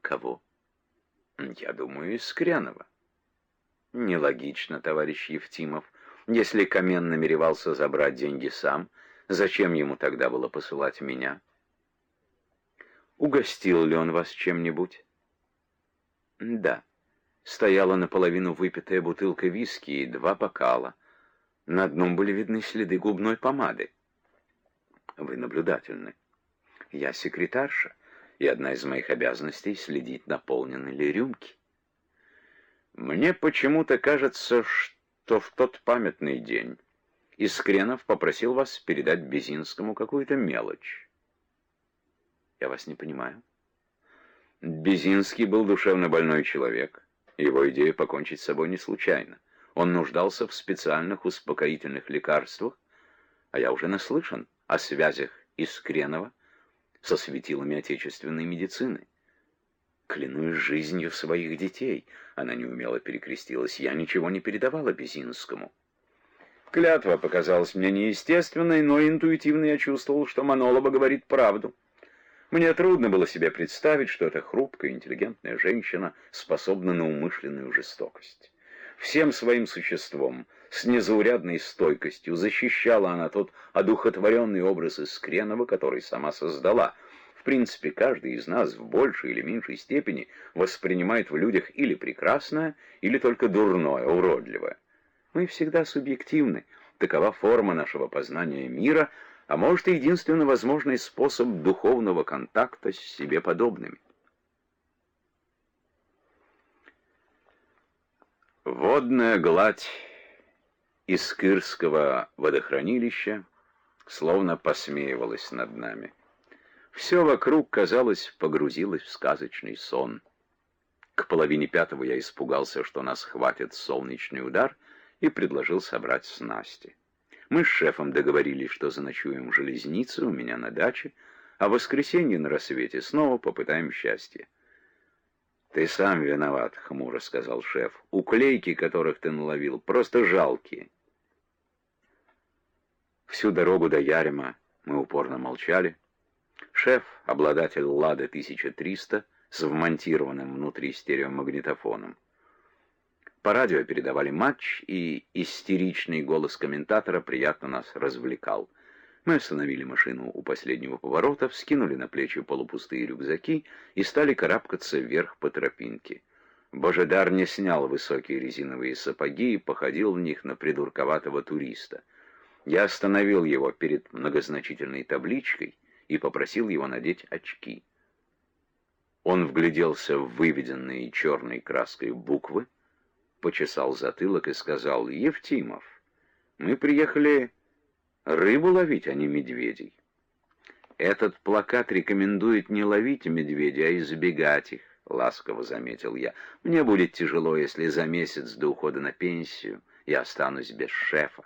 Кого? Я думаю, Искренова. Нелогично, товарищ Евтимов. Если Камен намеревался забрать деньги сам, зачем ему тогда было посылать меня? Угостил ли он вас чем-нибудь? Да. Стояла наполовину выпитая бутылка виски и 2 бокала. На одном были видны следы губной помады. Вы наблюдательны. Я секретарша, и одна из моих обязанностей — следить, наполнены ли рюмки. Мне почему-то кажется, что в тот памятный день Искренов попросил вас передать Безинскому какую-то мелочь. Я вас не понимаю. Безинский был душевно больной человек. Его идея покончить с собой не случайна. Он нуждался в специальных успокоительных лекарствах, а я уже наслышан о связях Искренова со светилами отечественной медицины. Клянусь жизнью своих детей, она неумело перекрестилась, я ничего не передавала Безинскому. Клятва показалась мне неестественной, но интуитивно я чувствовал, что Манолова говорит правду. Мне трудно было себе представить, что эта хрупкая, интеллигентная женщина способна на умышленную жестокость. Всем своим существом, с незаурядной стойкостью, защищала она тот одухотворенный образ Искренова, который сама создала. В принципе, каждый из нас в большей или меньшей степени воспринимает в людях или прекрасное, или только дурное, уродливое. Мы всегда субъективны, такова форма нашего познания мира, а может и единственно возможный способ духовного контакта с себе подобными. Водная гладь Искырского водохранилища словно посмеивалась над нами. Все вокруг, казалось, погрузилось в сказочный сон. К 4:30 я испугался, что нас хватит солнечный удар, и предложил собрать снасти. Мы с шефом договорились, что заночуем в железнице у меня на даче, а в воскресенье на рассвете снова попытаем счастье. «Ты сам виноват», — хмуро сказал шеф. «Уклейки, которых ты наловил, просто жалкие». Всю дорогу до Ярема мы упорно молчали. Шеф, обладатель «Лады 1300» с вмонтированным внутри стереомагнитофоном. По радио передавали матч, и истеричный голос комментатора приятно нас развлекал. Мы остановили машину у последнего поворота, вскинули на плечи полупустые рюкзаки и стали карабкаться вверх по тропинке. Божедар не снял высокие резиновые сапоги и походил в них на придурковатого туриста. Я остановил его перед многозначительной табличкой и попросил его надеть очки. Он вгляделся в выведенные черной краской буквы, почесал затылок и сказал: «Евтимов, мы приехали рыбу ловить, а не медведей. Этот плакат рекомендует не ловить медведей, а избегать их», — ласково заметил я. «Мне будет тяжело, если за месяц до ухода на пенсию я останусь без шефа».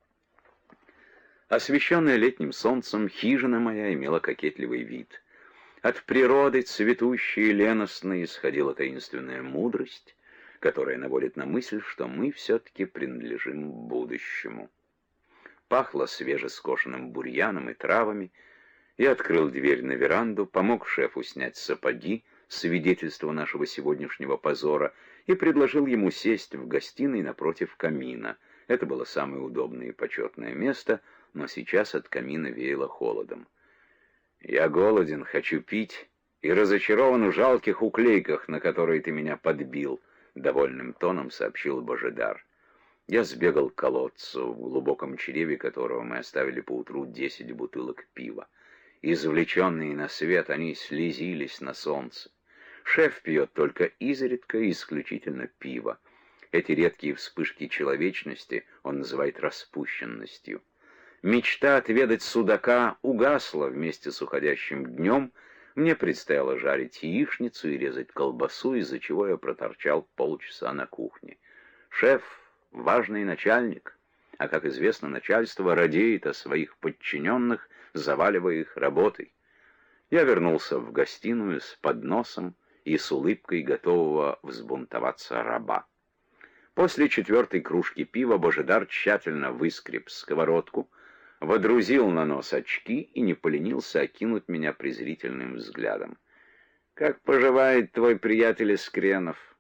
Освещенная летним солнцем, хижина моя имела кокетливый вид. От природы, цветущей и леностной, исходила таинственная мудрость, которая наводит на мысль, что мы все-таки принадлежим будущему. Пахло свежескошенным бурьяном и травами. Я открыл дверь на веранду, помог шефу снять сапоги, свидетельство нашего сегодняшнего позора, и предложил ему сесть в гостиной напротив камина. Это было самое удобное и почетное место, но сейчас от камина веяло холодом. «Я голоден, хочу пить и разочарован в жалких уклейках, на которые ты меня подбил», — довольным тоном сообщил Божедар. Я сбегал к колодцу, в глубоком чреве которого мы оставили поутру 10 бутылок пива. Извлеченные на свет, они слезились на солнце. Шеф пьет только изредка и исключительно пиво. Эти редкие вспышки человечности он называет распущенностью. Мечта отведать судака угасла вместе с уходящим днем. Мне предстояло жарить яичницу и резать колбасу, из-за чего я проторчал полчаса на кухне. Шеф — важный начальник, а, как известно, начальство радеет о своих подчиненных, заваливая их работой. Я вернулся в гостиную с подносом и с улыбкой готового взбунтоваться раба. После 4-й кружки пива Божедар тщательно выскреб сковородку, водрузил на нос очки и не поленился окинуть меня презрительным взглядом. Как поживает твой приятель Искренов?